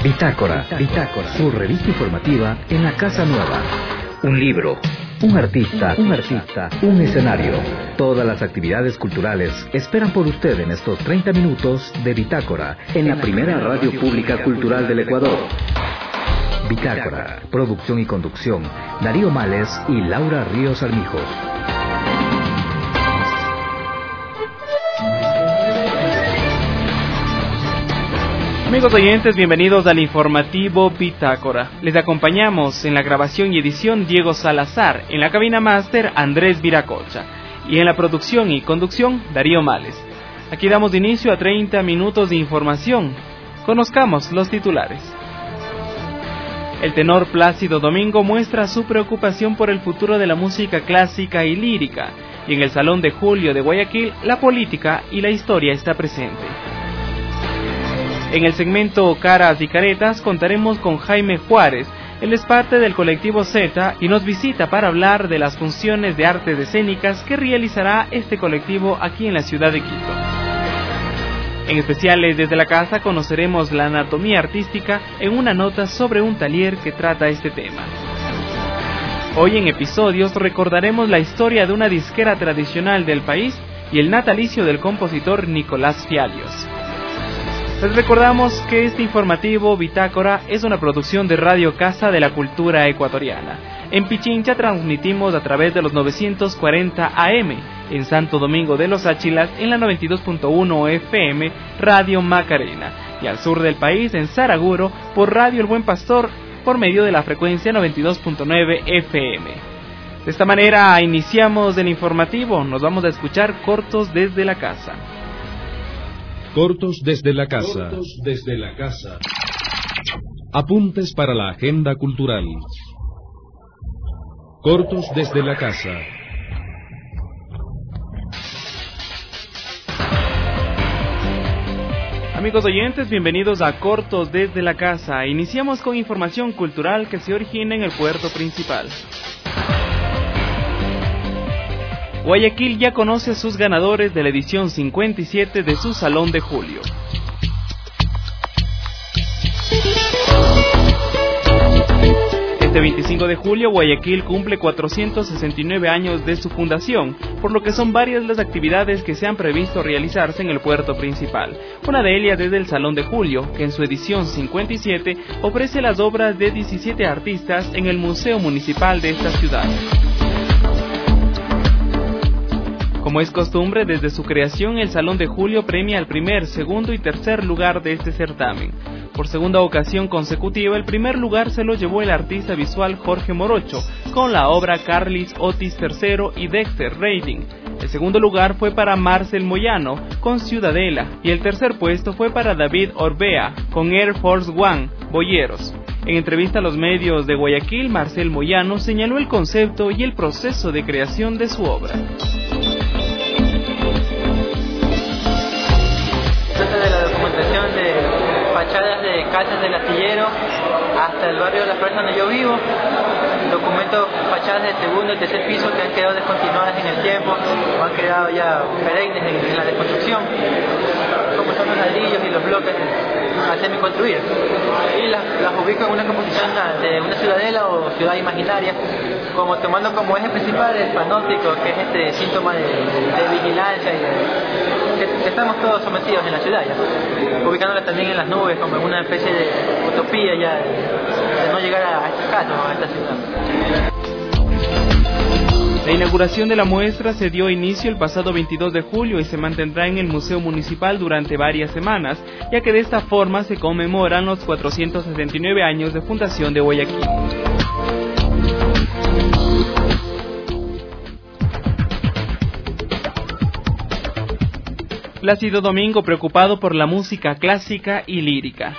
Bitácora, su revista informativa en la Casa Nueva. Un libro, un artista, un escenario. Todas las actividades culturales esperan por usted en estos 30 minutos de Bitácora, en la primera radio pública cultural del Ecuador. Bitácora, producción y conducción, Darío Males y Laura Ríos Armijos. Amigos oyentes, bienvenidos al informativo Bitácora. Les acompañamos en la grabación y edición Diego Salazar, en la cabina máster Andrés Viracocha y en la producción y conducción Darío Males. Aquí damos inicio a 30 minutos de información. Conozcamos los titulares. El tenor Plácido Domingo muestra su preocupación por el futuro de la música clásica y lírica, y en el Salón de Julio de Guayaquil, la política y la historia está presente. En el segmento Caras y Caretas contaremos con Jaime Juárez. Él es parte del colectivo Z y nos visita para hablar de las funciones de artes escénicas que realizará este colectivo aquí en la ciudad de Quito. En especiales desde la casa conoceremos la anatomía artística en una nota sobre un taller que trata este tema. Hoy en episodios recordaremos la historia de una disquera tradicional del país y el natalicio del compositor Nicolás Fialios. Les recordamos que este informativo Bitácora es una producción de Radio Casa de la Cultura Ecuatoriana. En Pichincha transmitimos a través de los 940 AM, en Santo Domingo de los Áchilas en la 92.1 FM Radio Macarena, y al sur del país en Saraguro por Radio El Buen Pastor por medio de la frecuencia 92.9 FM. De esta manera iniciamos el informativo. Nos vamos a escuchar cortos desde la casa. Cortos desde la casa. Apuntes para la agenda cultural. Cortos desde la casa. Amigos oyentes, bienvenidos a Cortos desde la casa. Iniciamos con información cultural que se origina en el puerto principal. Guayaquil ya conoce a sus ganadores de la edición 57 de su Salón de Julio. Este 25 de julio, Guayaquil cumple 469 años de su fundación, por lo que son varias las actividades que se han previsto realizarse en el puerto principal. Una de ellas es el Salón de Julio, que en su edición 57 ofrece las obras de 17 artistas en el Museo Municipal de esta ciudad. Como es costumbre, desde su creación, el Salón de Julio premia al primer, segundo y tercer lugar de este certamen. Por segunda ocasión consecutiva, el primer lugar se lo llevó el artista visual Jorge Morocho, con la obra Carlis Otis III y Dexter Reading. El segundo lugar fue para Marcel Moyano, con Ciudadela, y el tercer puesto fue para David Orbea, con Air Force One, Boyeros. En entrevista a los medios de Guayaquil, Marcel Moyano señaló el concepto y el proceso de creación de su obra. De la documentación de fachadas de casas del astillero hasta el barrio de Las Flores donde yo vivo, documento fachadas de segundo y tercer piso que han quedado descontinuadas en el tiempo o han quedado ya perennes en la desconstrucción, como son los ladrillos y los bloques a semi-construir, y las ubico en una composición de una ciudadela o ciudad imaginaria, como tomando como eje principal el panóptico, que es este síntoma de vigilancia y que estamos todos sometidos en la ciudad ya, ubicándola también en las nubes como en una especie de utopía ya de no llegar a este caso, a esta ciudad. La inauguración de la muestra se dio inicio el pasado 22 de julio y se mantendrá en el Museo Municipal durante varias semanas, ya que de esta forma se conmemoran los 469 años de fundación de Guayaquil. Plácido Domingo preocupado por la música clásica y lírica.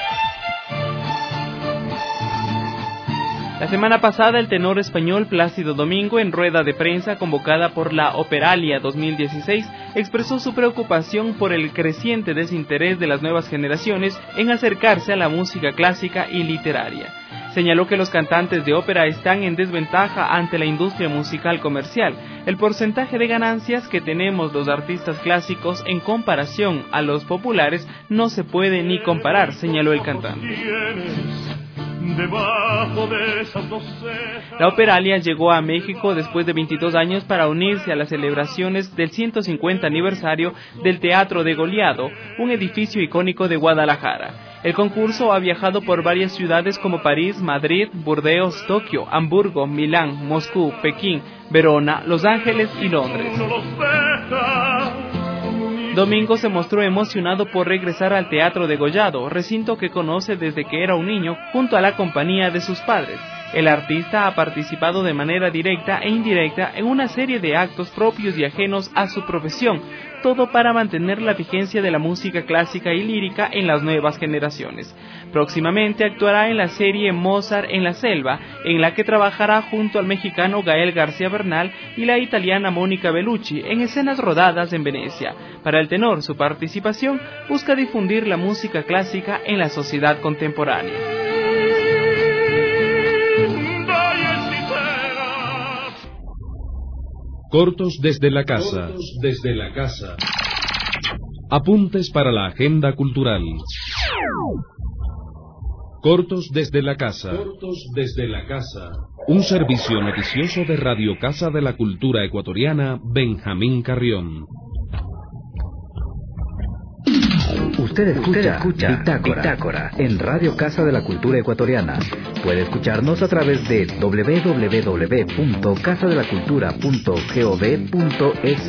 La semana pasada, el tenor español Plácido Domingo, en rueda de prensa convocada por la Operalia 2016, expresó su preocupación por el creciente desinterés de las nuevas generaciones en acercarse a la música clásica y literaria. Señaló que los cantantes de ópera están en desventaja ante la industria musical comercial. El porcentaje de ganancias que tenemos los artistas clásicos en comparación a los populares no se puede ni comparar, señaló el cantante. La Operalia llegó a México después de 22 años para unirse a las celebraciones del 150 aniversario del Teatro Degollado, un edificio icónico de Guadalajara. El concurso ha viajado por varias ciudades como París, Madrid, Burdeos, Tokio, Hamburgo, Milán, Moscú, Pekín, Verona, Los Ángeles y Londres. Domingo se mostró emocionado por regresar al Teatro Degollado, recinto que conoce desde que era un niño, junto a la compañía de sus padres. El artista ha participado de manera directa e indirecta en una serie de actos propios y ajenos a su profesión, todo para mantener la vigencia de la música clásica y lírica en las nuevas generaciones. Próximamente actuará en la serie Mozart en la selva, en la que trabajará junto al mexicano Gael García Bernal y la italiana Mónica Bellucci en escenas rodadas en Venecia. Para el tenor, su participación busca difundir la música clásica en la sociedad contemporánea. Cortos desde la casa. Apuntes para la agenda cultural. Cortos desde la casa. Un servicio noticioso de Radio Casa de la Cultura Ecuatoriana, Benjamín Carrión. Usted escucha Bitácora en Radio Casa de la Cultura Ecuatoriana. Puede escucharnos a través de www.casadelacultura.gov.es.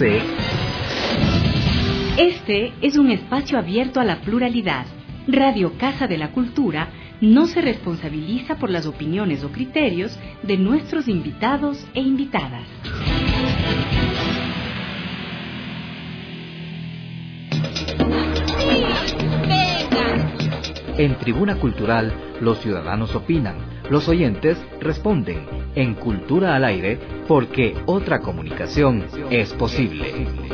Este es un espacio abierto a la pluralidad. Radio Casa de la Cultura no se responsabiliza por las opiniones o criterios de nuestros invitados e invitadas. En Tribuna Cultural, los ciudadanos opinan, los oyentes responden. En Cultura al Aire, porque otra comunicación es posible.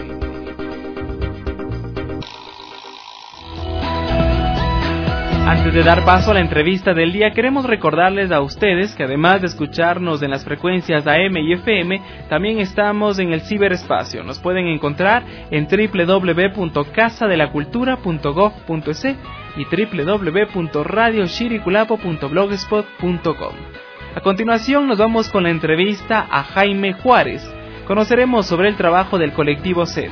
Antes de dar paso a la entrevista del día, queremos recordarles a ustedes que además de escucharnos en las frecuencias AM y FM, también estamos en el ciberespacio. Nos pueden encontrar en www.casadelacultura.gov.es y www.radiochiriculapo.blogspot.com. A continuación nos vamos con la entrevista a Jaime Juárez. Conoceremos sobre el trabajo del colectivo Z.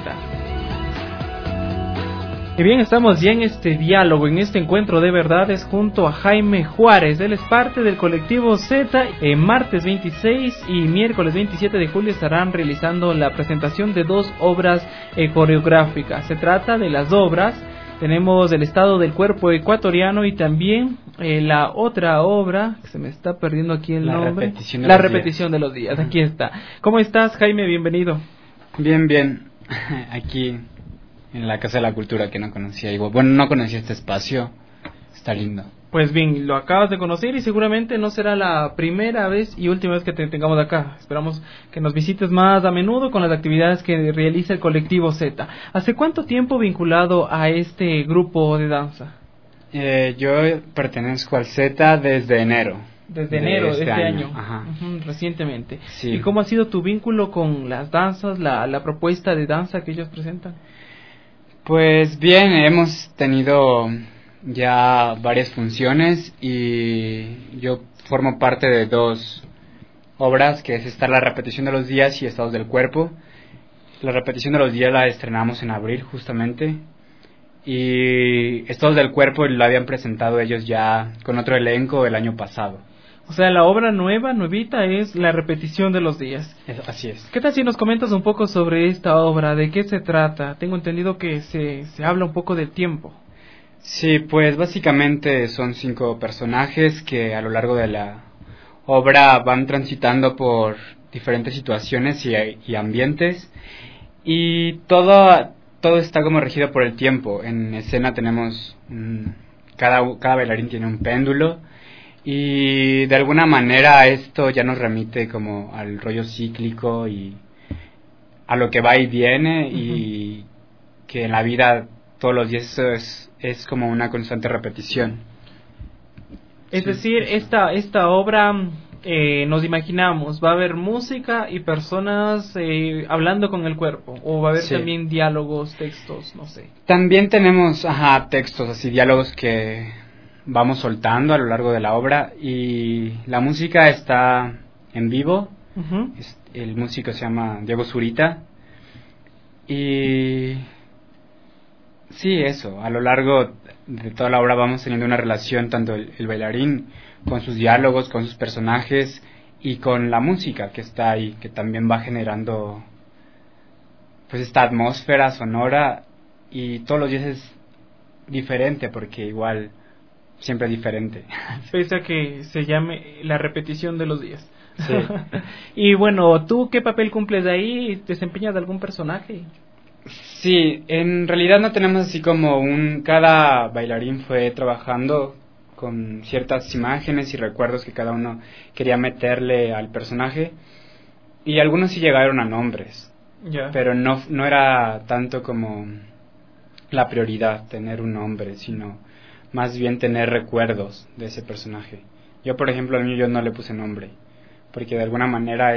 Y bien, estamos ya en este diálogo, en este encuentro de verdades junto a Jaime Juárez. Él es parte del colectivo Z. Martes 26 y miércoles 27 de julio estarán realizando la presentación de dos obras coreográficas. Se trata de las obras, tenemos El estado del cuerpo ecuatoriano y también la otra obra, que se me está perdiendo aquí el nombre. La repetición de los días. Aquí está. ¿Cómo estás, Jaime? Bienvenido. Bien. Aquí en la Casa de la Cultura, que no conocía. Bueno, no conocía este espacio. Está lindo. Pues bien, lo acabas de conocer y seguramente no será la primera vez y última vez que te tengamos acá. Esperamos que nos visites más a menudo con las actividades que realiza el colectivo Z. ¿Hace cuánto tiempo vinculado a este grupo de danza? Yo pertenezco al Z desde enero. Desde enero de este año. Ajá. Recientemente. Sí. ¿Y cómo ha sido tu vínculo con las danzas, la propuesta de danza que ellos presentan? Pues bien, hemos tenido ya varias funciones y yo formo parte de dos obras, que es La repetición de los días y Estados del cuerpo. La repetición de los días la estrenamos en abril justamente, y Estados del cuerpo la habían presentado ellos ya con otro elenco el año pasado. O sea, la obra nuevita es La repetición de los días. Así es. ¿Qué tal si nos comentas un poco sobre esta obra? ¿De qué se trata? Tengo entendido que se habla un poco del tiempo. Sí, pues básicamente son 5 personajes que a lo largo de la obra van transitando por diferentes situaciones y ambientes, y todo está como regido por el tiempo. En escena tenemos cada bailarín tiene un péndulo, y de alguna manera esto ya nos remite como al rollo cíclico y a lo que va y viene, y que en la vida todos los días eso es como una constante repetición. Es decir, esta obra, nos imaginamos, va a haber música y personas hablando con el cuerpo, o va a haber también diálogos, textos, no sé. También tenemos textos, así diálogos que vamos soltando a lo largo de la obra, y la música está en vivo. Uh-huh. El músico se llama Diego Zurita, y sí, eso, a lo largo de toda la obra vamos teniendo una relación, tanto el bailarín con sus diálogos, con sus personajes, y con la música que está ahí, que también va generando pues esta atmósfera sonora, y todos los días es diferente, porque igual siempre es diferente. Pese a que se llame la repetición de los días. Sí. Y bueno, ¿tú qué papel cumples ahí? ¿Desempeñas algún personaje? Sí, en realidad no tenemos así como cada bailarín fue trabajando con ciertas imágenes y recuerdos que cada uno quería meterle al personaje, y algunos sí llegaron a nombres, pero no era tanto como la prioridad tener un nombre, sino más bien tener recuerdos de ese personaje. Yo, por ejemplo, al mío yo no le puse nombre, porque de alguna manera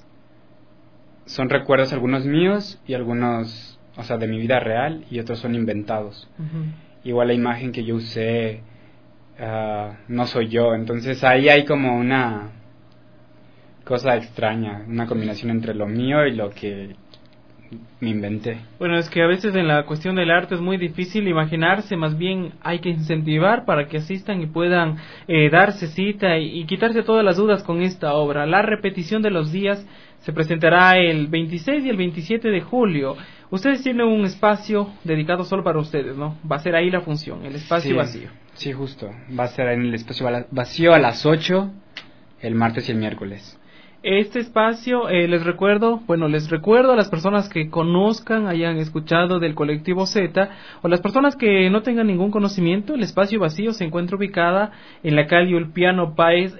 son recuerdos algunos míos y algunos, o sea, de mi vida real, y otros son inventados. Uh-huh. Igual la imagen que yo usé no soy yo, entonces ahí hay como una cosa extraña, una combinación entre lo mío y lo que me inventé. Bueno, es que a veces en la cuestión del arte es muy difícil imaginarse, más bien hay que incentivar para que asistan y puedan darse cita y quitarse todas las dudas con esta obra. La repetición de los días se presentará el 26 y el 27 de julio. Ustedes tienen un espacio dedicado solo para ustedes, ¿no? Va a ser ahí la función, el espacio vacío. Sí, justo. Va a ser en el espacio vacío a las 8, el martes y el miércoles. Este espacio, les recuerdo a las personas que conozcan, hayan escuchado del Colectivo Z, o las personas que no tengan ningún conocimiento, el espacio vacío se encuentra ubicada en la calle Ulpiano Páez,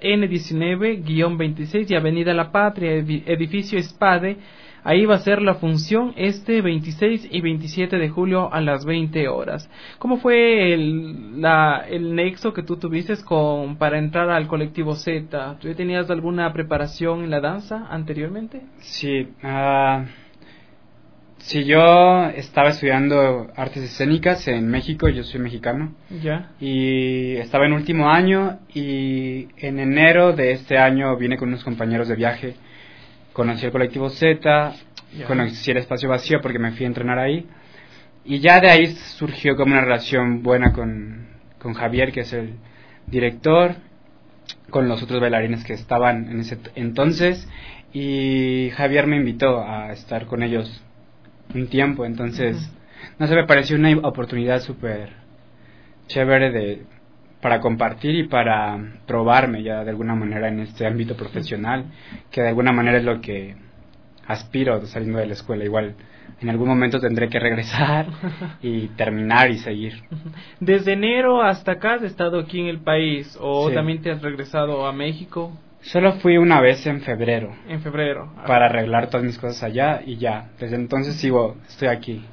N19-26 y Avenida La Patria, edificio Espade. Ahí va a ser la función este 26 y 27 de julio a las 20 horas. ¿Cómo fue el nexo que tú tuviste para entrar al Colectivo Z? ¿Tú tenías alguna preparación en la danza anteriormente? Sí, yo estaba estudiando artes escénicas en México, yo soy mexicano. Ya. Y estaba en último año, y en enero de este año vine con unos compañeros de viaje. Conocí el Colectivo Z, conocí el espacio vacío porque me fui a entrenar ahí, y ya de ahí surgió como una relación buena con Javier, que es el director, con los otros bailarines que estaban en ese entonces, y Javier me invitó a estar con ellos un tiempo. Entonces, no sé, me pareció una oportunidad súper chévere para compartir y para probarme ya de alguna manera en este ámbito profesional, que de alguna manera es lo que aspiro saliendo de la escuela. Igual en algún momento tendré que regresar y terminar y seguir. ¿Desde enero hasta acá has estado aquí en el país o sí. También te has regresado a México? Solo fui una vez en febrero. En febrero. Para arreglar todas mis cosas allá, y ya. Desde entonces estoy aquí.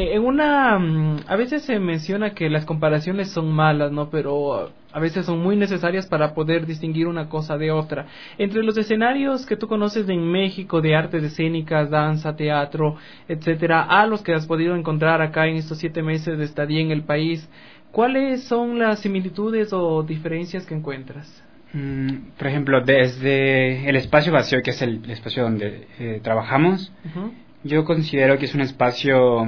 A veces se menciona que las comparaciones son malas, ¿no? Pero a veces son muy necesarias para poder distinguir una cosa de otra. Entre los escenarios que tú conoces en México de artes escénicas, danza, teatro, etcétera, a los que has podido encontrar acá en estos 7 meses de estadía en el país, ¿cuáles son las similitudes o diferencias que encuentras? Por ejemplo, desde el espacio vacío, que es el espacio donde trabajamos, uh-huh. Yo considero que es un espacio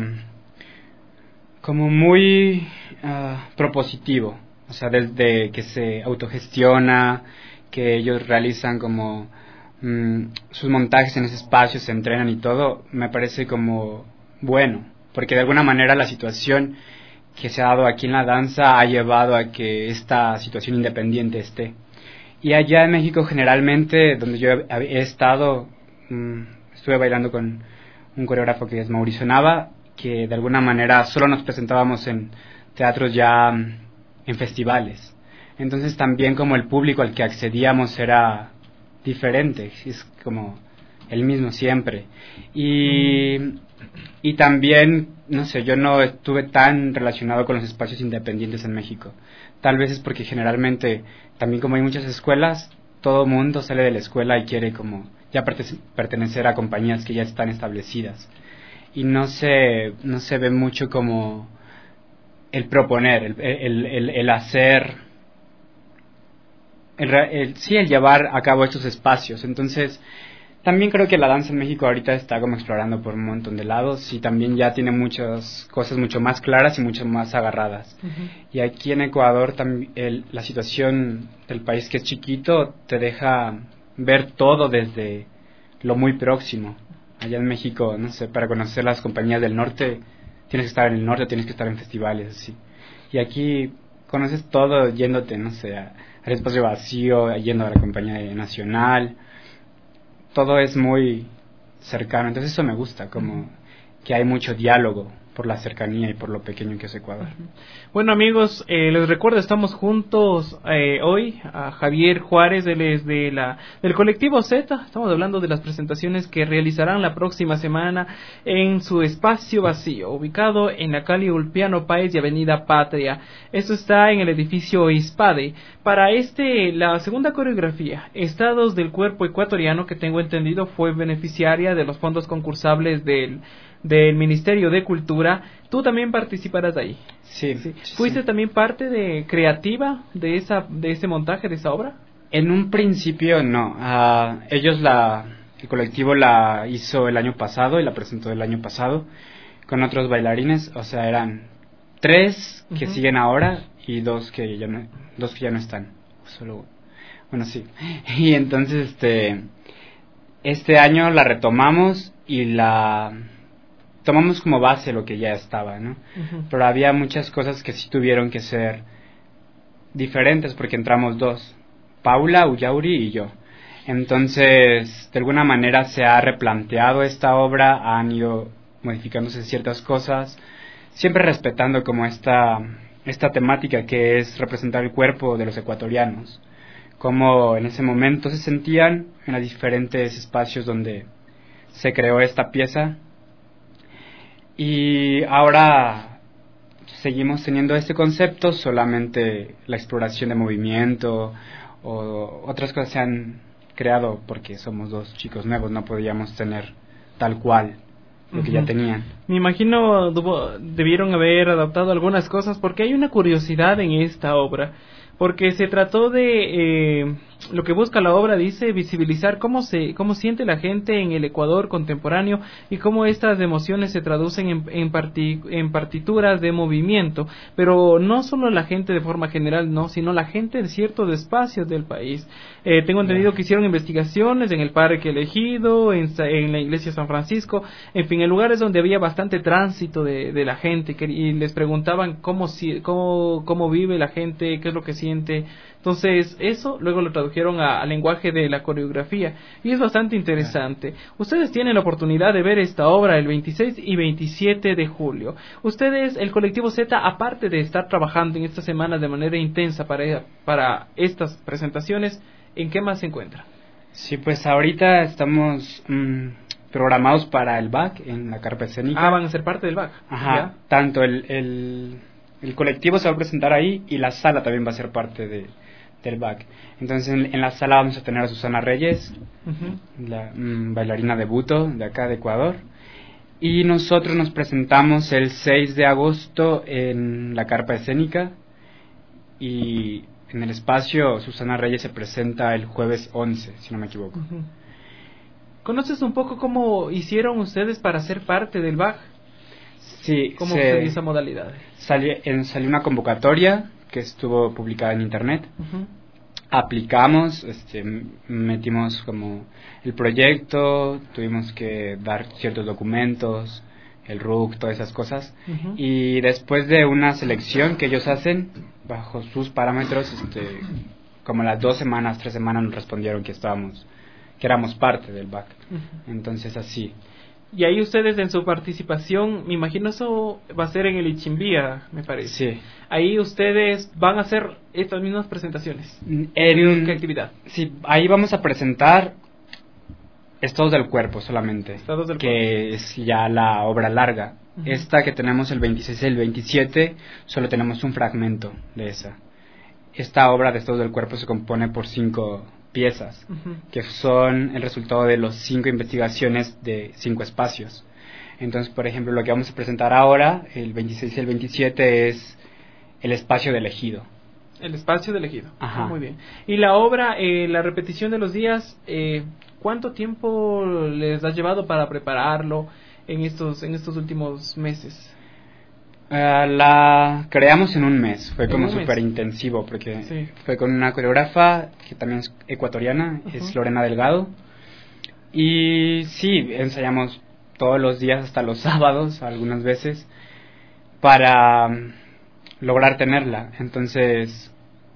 como muy propositivo, o sea, desde que se autogestiona, que ellos realizan como sus montajes en ese espacio, se entrenan y todo, me parece como bueno, porque de alguna manera la situación que se ha dado aquí en la danza ha llevado a que esta situación independiente esté. Y allá en México, generalmente, donde yo he estado, estuve bailando con un coreógrafo que es Mauricio Nava, que de alguna manera solo nos presentábamos en teatros ya en festivales. Entonces también como el público al que accedíamos era diferente, es como el mismo siempre. Y también, no sé, yo no estuve tan relacionado con los espacios independientes en México. Tal vez es porque generalmente, también como hay muchas escuelas, todo mundo sale de la escuela y quiere como ya pertenecer a compañías que ya están establecidas. Y no se ve mucho como el proponer, el hacer, el llevar a cabo estos espacios. Entonces, también creo que la danza en México ahorita está como explorando por un montón de lados y también ya tiene muchas cosas mucho más claras y mucho más agarradas. Uh-huh. Y aquí en Ecuador la situación del país, que es chiquito, te deja ver todo desde lo muy próximo. Allá en México, no sé, para conocer las compañías del norte, tienes que estar en el norte, tienes que estar en festivales, así. Y aquí conoces todo yéndote, no sé, al Espacio Vacío, yendo a la compañía nacional. Todo es muy cercano, entonces eso me gusta, como que hay mucho diálogo por la cercanía y por lo pequeño que es Ecuador. Bueno, amigos, les recuerdo, estamos juntos hoy a Javier Juárez, él es del colectivo Z. Estamos hablando de las presentaciones que realizarán la próxima semana en su Espacio Vacío, ubicado en la calle Ulpiano Páez y Avenida Patria. Esto está en el edificio ISPADE. Para la segunda coreografía, Estados del Cuerpo Ecuatoriano, que tengo entendido fue beneficiaria de los fondos concursables del Ministerio de Cultura. Tú también participarás ahí. Sí. ¿Fuiste también parte creativa de ese montaje, de esa obra? En un principio no. El colectivo la hizo el año pasado y la presentó el año pasado con otros bailarines. O sea, eran 3 que uh-huh. siguen ahora y 2 que ya no están. Solo, bueno, sí. Y entonces este año la retomamos y la tomamos como base lo que ya estaba, ¿no? Uh-huh. Pero había muchas cosas que sí tuvieron que ser diferentes porque entramos 2, Paula, Ullauri y yo. Entonces, de alguna manera se ha replanteado esta obra, han ido modificándose ciertas cosas, siempre respetando como esta temática que es representar el cuerpo de los ecuatorianos, como en ese momento se sentían en los diferentes espacios donde se creó esta pieza. Y ahora seguimos teniendo este concepto, solamente la exploración de movimiento o otras cosas se han creado porque somos 2 chicos nuevos, no podíamos tener tal cual lo uh-huh. que ya tenían. Me imagino debieron haber adaptado algunas cosas porque hay una curiosidad en esta obra. Porque se trató de, lo que busca la obra, dice, visibilizar cómo siente la gente en el Ecuador contemporáneo y cómo estas emociones se traducen en partituras de movimiento, pero no solo la gente de forma general, no, sino la gente de ciertos espacios del país. Tengo entendido que hicieron investigaciones en el Parque Elegido, en la Iglesia San Francisco, en fin, en lugares donde había bastante tránsito de la gente, y les preguntaban cómo vive la gente, qué es lo que siente. Entonces eso luego lo tradujeron al lenguaje de la coreografía y es bastante interesante. Ustedes tienen la oportunidad de ver esta obra el 26 y 27 de julio. Ustedes, el colectivo Z, aparte de estar trabajando en estas semanas de manera intensa para estas presentaciones, ¿en qué más se encuentran? Sí, pues ahorita estamos programados para el BAC en la carpa escénica. Van a ser parte del BAC. Ajá, ¿ya? Tanto el colectivo se va a presentar ahí y la sala también va a ser parte del BAC. Entonces en la sala vamos a tener a Susana Reyes, uh-huh. la bailarina de buto de acá de Ecuador, y nosotros nos presentamos el 6 de agosto en la carpa escénica y en el espacio Susana Reyes se presenta el jueves 11, si no me equivoco. Uh-huh. ¿Conoces un poco cómo hicieron ustedes para ser parte del BAC? Sí, ¿Cómo fue esa modalidad? Salió una convocatoria que estuvo publicada en internet. Uh-huh. Aplicamos, metimos como el proyecto, tuvimos que dar ciertos documentos, el RUC, todas esas cosas. Uh-huh. Y después de una selección que ellos hacen bajo sus parámetros, como las 2 semanas, 3 semanas nos respondieron que éramos parte del BAC. Uh-huh. Entonces así. Y ahí ustedes en su participación, me imagino eso va a ser en el Ichimbía, me parece. Sí. Ahí ustedes van a hacer estas mismas presentaciones. ¿Qué actividad? Sí, ahí vamos a presentar Estados del Cuerpo solamente. Estados del Cuerpo. Que es ya la obra larga. Uh-huh. Esta que tenemos el 26 y el 27, solo tenemos un fragmento de esa. esta obra de Estados del Cuerpo se compone por 5 piezas, que son el resultado de las 5 investigaciones de 5 espacios. Entonces, por ejemplo, lo que vamos a presentar ahora, el 26 y el 27, es el espacio del ejido. El espacio del ejido. Ajá. Muy bien. Y la obra, la repetición de los días, ¿cuánto tiempo les ha llevado para prepararlo en estos últimos meses? La creamos en un mes, fue como súper intensivo, porque fue con una coreógrafa que también es ecuatoriana, es Lorena Delgado, y sí, ensayamos todos los días, hasta los sábados, algunas veces, para lograr tenerla. Entonces,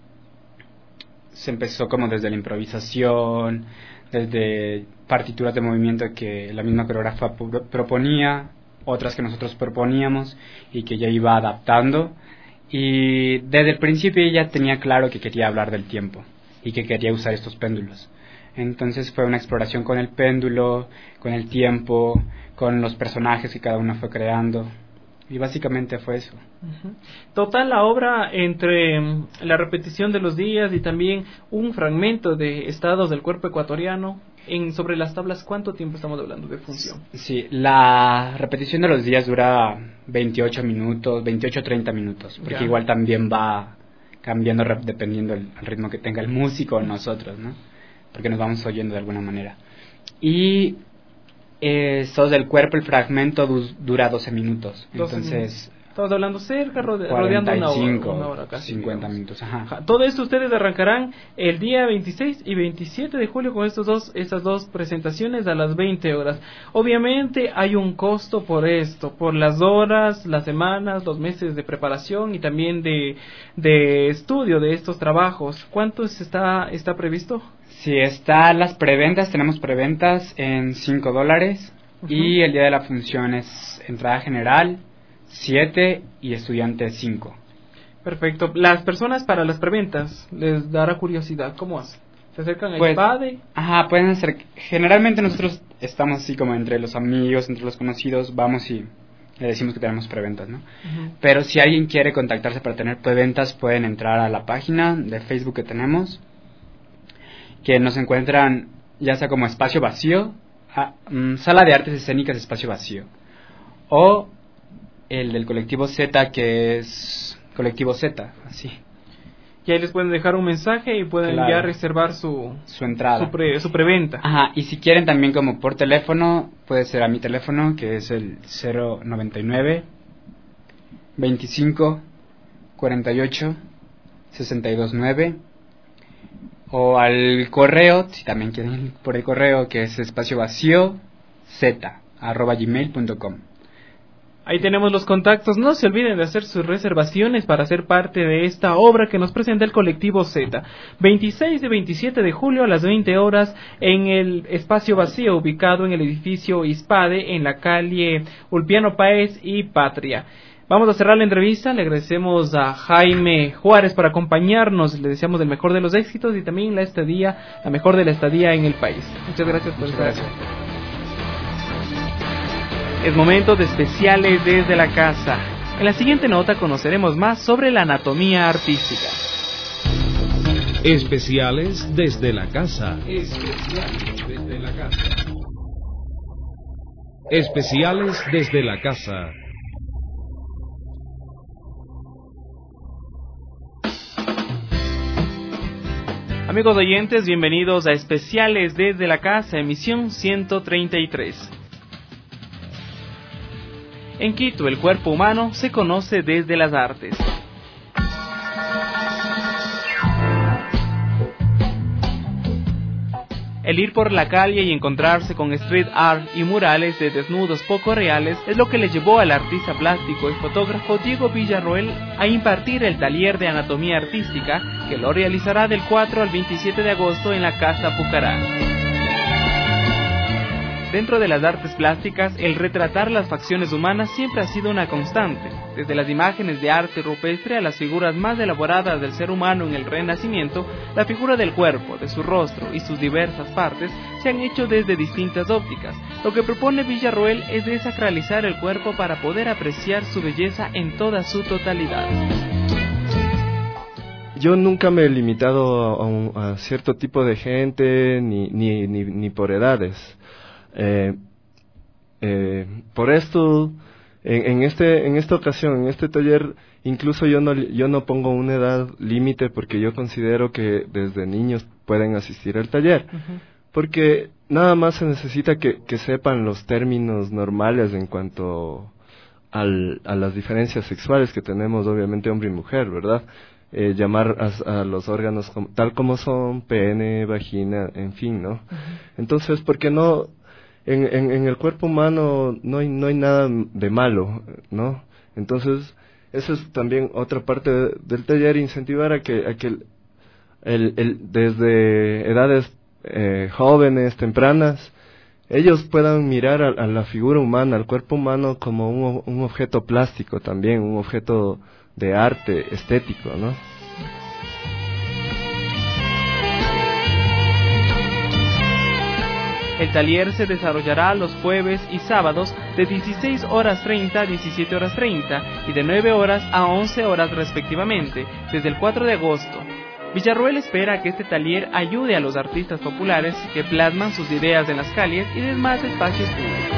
se empezó como desde la improvisación, desde partituras de movimiento que la misma coreógrafa proponía, otras que nosotros proponíamos y que ella iba adaptando, y desde el principio ella tenía claro que quería hablar del tiempo y que quería usar estos péndulos. Entonces fue una exploración con el péndulo, con el tiempo, con los personajes que cada uno fue creando, y básicamente fue eso. Total, la obra, entre la repetición de los días y también un fragmento de Estados del Cuerpo ecuatoriano, sobre las tablas, ¿cuánto tiempo estamos hablando de función? Sí, la repetición de los días dura 28 minutos, 28-30 minutos, porque igual también va cambiando dependiendo del ritmo que tenga el músico o nosotros, ¿no? Porque nos vamos oyendo de alguna manera. Y Estados del Cuerpo, el fragmento dura 12 minutos, entonces... Estamos hablando cerca, rodeando 45, una hora casi. 50 minutos, ajá. Todo esto ustedes arrancarán el día 26 y 27 de julio con esas dos presentaciones a las 20 horas. Obviamente hay un costo por esto, por las horas, las semanas, los meses de preparación y también de estudio de estos trabajos. ¿Cuánto está previsto? Sí, están las preventas, tenemos preventas en $5 y el día de la función es entrada general 7 y estudiantes 5. Perfecto. Las personas para las preventas les dará curiosidad, ¿cómo hacen? ¿Se acercan a ISPADE? Ajá, pueden hacer. Generalmente nosotros estamos así como entre los amigos, entre los conocidos, vamos y le decimos que tenemos preventas, ¿no? Pero si alguien quiere contactarse para tener preventas, pueden entrar a la página de Facebook que tenemos, que nos encuentran ya sea como Espacio Vacío, Sala de Artes Escénicas Espacio Vacío, o el del colectivo Z, que es colectivo Z, así. Y ahí les pueden dejar un mensaje y pueden ya reservar su entrada, su preventa. Ajá, y si quieren también como por teléfono, puede ser a mi teléfono, que es el 099 25 48 629, o al correo, si también quieren por el correo, que es espaciovacioz@gmail.com. Ahí tenemos los contactos. No se olviden de hacer sus reservaciones para ser parte de esta obra que nos presenta el colectivo Z. 26 y 27 de julio a las 20 horas en el Espacio Vacío, ubicado en el edificio ISPADE, en la calle Ulpiano Páez y Patria. Vamos a cerrar la entrevista. Le agradecemos a Jaime Juárez por acompañarnos. Le deseamos el mejor de los éxitos y también la mejor de la estadía en el país. Muchas gracias por estar aquí. Es momento de especiales desde la casa. En la siguiente nota conoceremos más sobre la anatomía artística. Especiales desde la casa. Especiales desde la casa. Especiales desde la casa. Amigos oyentes, bienvenidos a Especiales desde la casa, emisión 133. En Quito, el cuerpo humano se conoce desde las artes. El ir por la calle y encontrarse con street art y murales de desnudos poco reales es lo que le llevó al artista plástico y fotógrafo Diego Villarroel a impartir el taller de anatomía artística que lo realizará del 4 al 27 de agosto en la Casa Pucará. Dentro de las artes plásticas, el retratar las facciones humanas siempre ha sido una constante. Desde las imágenes de arte rupestre a las figuras más elaboradas del ser humano en el Renacimiento, la figura del cuerpo, de su rostro y sus diversas partes se han hecho desde distintas ópticas. Lo que propone Villarroel es desacralizar el cuerpo para poder apreciar su belleza en toda su totalidad. yo nunca me he limitado a cierto tipo de gente ni por edades. Por esto, en esta ocasión, en este taller, incluso yo no pongo una edad límite, porque yo considero que desde niños pueden asistir al taller. Uh-huh. Porque nada más se necesita que sepan los términos normales en cuanto a las diferencias sexuales que tenemos, obviamente, hombre y mujer, ¿verdad? Llamar a los órganos tal como son, pene, vagina, en fin, ¿no? Uh-huh. Entonces, porque no, en el cuerpo humano no hay nada de malo, ¿no? Entonces, esa es también otra parte del taller, incentivar a que desde edades jóvenes, tempranas, ellos puedan mirar a la figura humana, al cuerpo humano, como un objeto plástico también, un objeto de arte estético, ¿no? El taller se desarrollará los jueves y sábados de 16:30 a 17:30 y de 9 horas a 11 horas respectivamente, desde el 4 de agosto. Villarroel espera que este taller ayude a los artistas populares que plasman sus ideas en las calles y demás espacios públicos.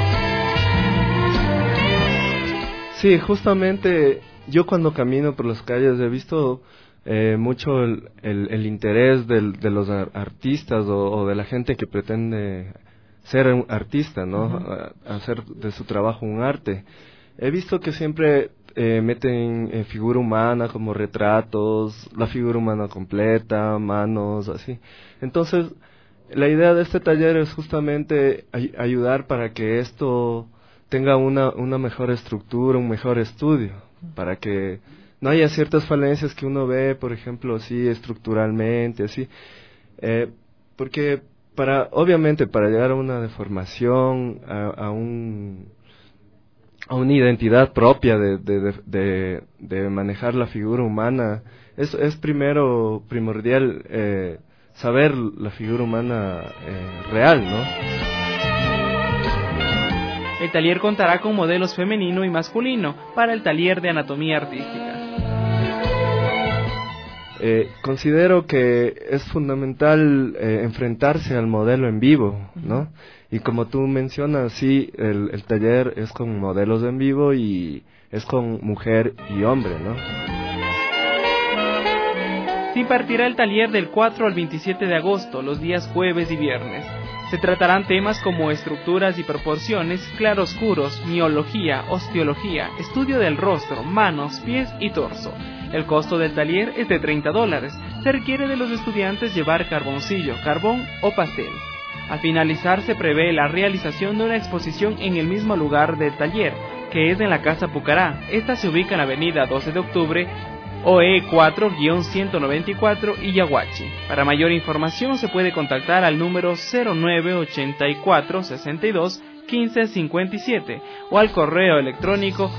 Sí, justamente yo cuando camino por las calles he visto mucho el interés de los artistas o de la gente que pretende ser un artista, ¿no? Uh-huh. Hacer de su trabajo un arte. He visto que siempre meten figura humana como retratos, la figura humana completa, manos, así. Entonces, la idea de este taller es justamente ayudar para que esto tenga una mejor estructura, un mejor estudio, para que no haya ciertas falencias que uno ve, por ejemplo, así estructuralmente, así. Porque obviamente para llegar a una deformación, a una identidad propia de manejar la figura humana, es primordial saber la figura humana real, ¿no? El taller contará con modelos femenino y masculino para el taller de anatomía artística. Considero que es fundamental enfrentarse al modelo en vivo, ¿no? Y como tú mencionas, sí, el taller es con modelos en vivo y es con mujer y hombre, ¿no? Se impartirá el taller del 4 al 27 de agosto, los días jueves y viernes. Se tratarán temas como estructuras y proporciones, claroscuros, miología, osteología, estudio del rostro, manos, pies y torso. El costo del taller es de $30. Se requiere de los estudiantes llevar carboncillo, carbón o pastel. Al finalizar se prevé la realización de una exposición en el mismo lugar del taller, que es en la Casa Pucará. Esta se ubica en la avenida 12 de octubre, OE 4-194 y Yaguachi. Para mayor información se puede contactar al número 0984 62 1557 o al correo electrónico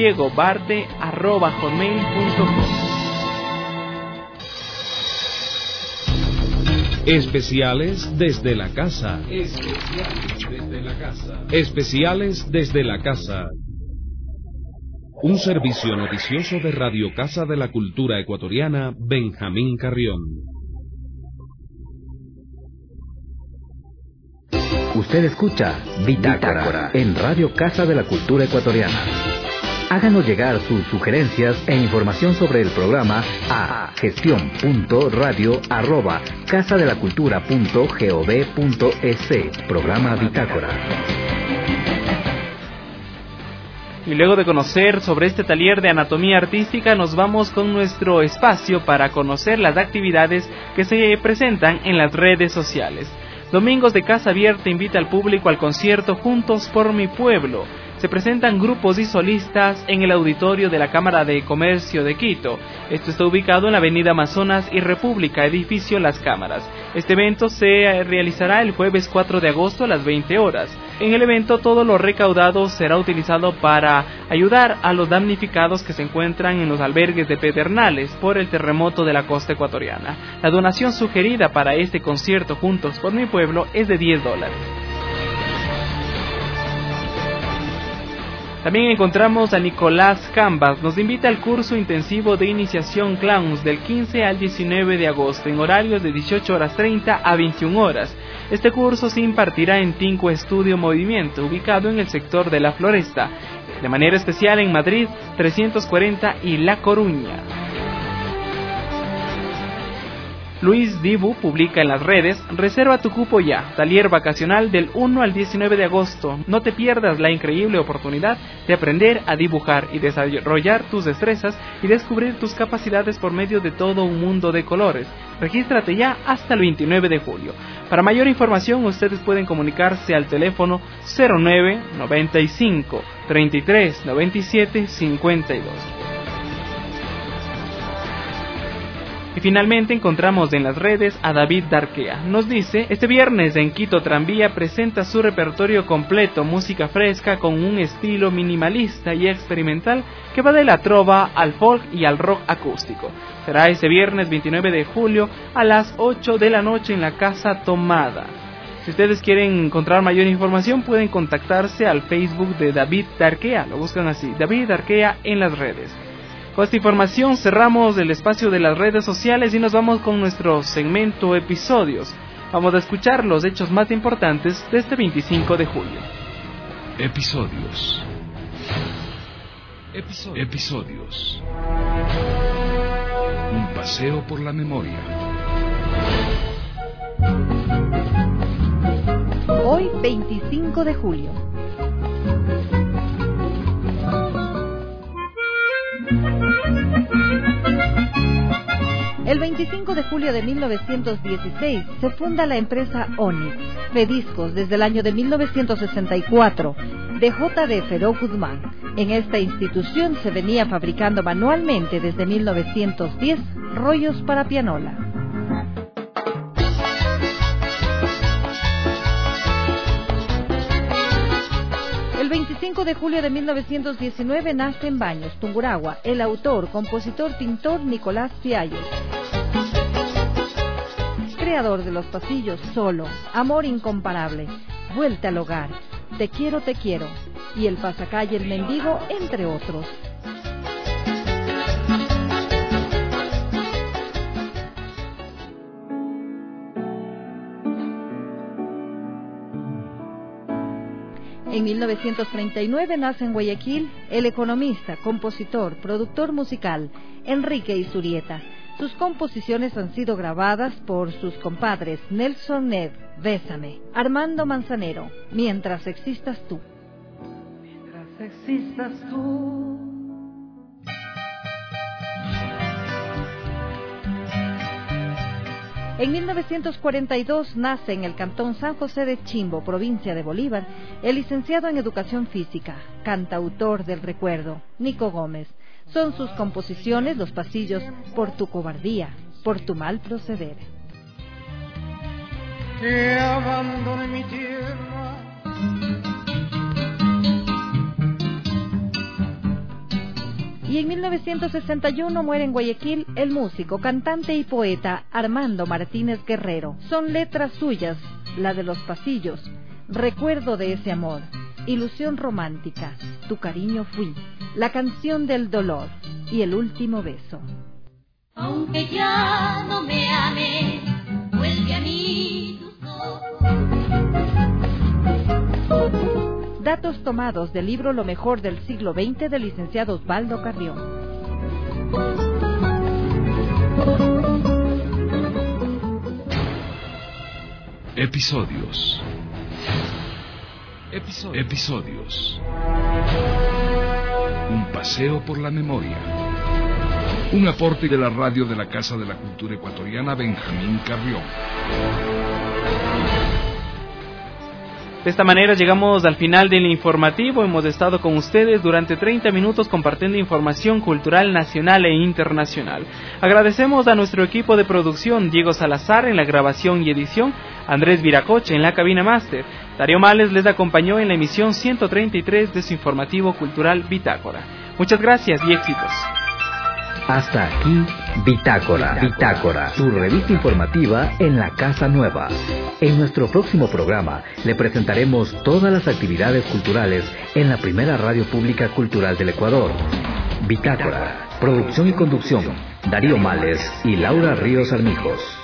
diegobarte@hotmail.com. Especiales desde la casa. Especiales desde la casa. Un servicio noticioso de Radio Casa de la Cultura Ecuatoriana, Benjamín Carrión. Usted escucha Bitácora en Radio Casa de la Cultura Ecuatoriana. Háganos llegar sus sugerencias e información sobre el programa a gestion.radio@casadelacultura.gov.es. Programa Bitácora. Y luego de conocer sobre este taller de anatomía artística, nos vamos con nuestro espacio para conocer las actividades que se presentan en las redes sociales. Domingos de Casa Abierta invita al público al concierto Juntos por mi Pueblo. Se presentan grupos y solistas en el auditorio de la Cámara de Comercio de Quito. Esto está ubicado en la Avenida Amazonas y República, edificio Las Cámaras. Este evento se realizará el jueves 4 de agosto a las 20 horas. En el evento todo lo recaudado será utilizado para ayudar a los damnificados que se encuentran en los albergues de Pedernales por el terremoto de la costa ecuatoriana. La donación sugerida para este concierto Juntos por mi Pueblo es de $10. También encontramos a Nicolás Cambas, nos invita al curso intensivo de iniciación Clowns del 15 al 19 de agosto en horarios de 18:30 a 21 horas. Este curso se impartirá en Tinco Estudio Movimiento, ubicado en el sector de La Floresta, de manera especial en Madrid 340 y La Coruña. Luis Dibu publica en las redes: reserva tu cupo ya, taller vacacional del 1 al 19 de agosto. No te pierdas la increíble oportunidad de aprender a dibujar y desarrollar tus destrezas y descubrir tus capacidades por medio de todo un mundo de colores. Regístrate ya hasta el 29 de julio. Para mayor información, ustedes pueden comunicarse al teléfono 09 95 33 97 52. Y finalmente encontramos en las redes a David Darquea. Nos dice: este viernes en Quito Tranvía presenta su repertorio completo, música fresca con un estilo minimalista y experimental que va de la trova al folk y al rock acústico. Será ese viernes 29 de julio a las 8 de la noche en la Casa Tomada. Si ustedes quieren encontrar mayor información, pueden contactarse al Facebook de David Darquea. Lo buscan así, David Darquea, en las redes. Con esta información cerramos el espacio de las redes sociales y nos vamos con nuestro segmento Episodios. Vamos a escuchar los hechos más importantes de este 25 de julio. Episodios. Un paseo por la memoria. Hoy 25 de julio. El 25 de julio de 1916 se funda la empresa Onyx de discos desde el año de 1964 de J.D. Feró Guzmán. En esta institución se venía fabricando manualmente desde 1910 rollos para pianola. El 25 de julio de 1919 nace en Baños, Tungurahua, el autor, compositor, pintor Nicolás Pialles. Creador de Los Pasillos, Solo, Amor Incomparable, Vuelta al Hogar, Te quiero y El Pasacalle, El Mendigo, entre otros. En 1939 nace en Guayaquil el economista, compositor, productor musical Enrique Izurieta. Sus composiciones han sido grabadas por sus compadres Nelson Ned, Bésame, Armando Manzanero, Mientras existas tú. Mientras existas tú. En 1942 nace en el cantón San José de Chimbo, provincia de Bolívar, el licenciado en Educación Física, cantautor del recuerdo, Nico Gómez. Son sus composiciones Los Pasillos, Por tu cobardía, Por tu mal proceder. Que abandone mi tierra. Y en 1961 muere en Guayaquil el músico, cantante y poeta Armando Martínez Guerrero. Son letras suyas, la de Los Pasillos, Recuerdo de ese amor, Ilusión romántica, Tu cariño fui, La canción del dolor y El último beso. Aunque ya no me ames, vuelve a mí tus ojos. Datos tomados del libro Lo mejor del siglo XX del licenciado Osvaldo Carrión. Episodios. Un paseo por la memoria. Un aporte de la radio de la Casa de la Cultura Ecuatoriana Benjamín Carrión. De esta manera llegamos al final del informativo. Hemos estado con ustedes durante 30 minutos compartiendo información cultural nacional e internacional. Agradecemos a nuestro equipo de producción, Diego Salazar en la grabación y edición, Andrés Viracoche en la cabina máster. Darío Males les acompañó en la emisión 133 de su informativo cultural Bitácora. Muchas gracias y éxitos. Hasta aquí, Bitácora, tu revista informativa en la Casa Nueva. En nuestro próximo programa le presentaremos todas las actividades culturales en la primera radio pública cultural del Ecuador. Bitácora, producción y conducción, Darío Males y Laura Ríos Armijos.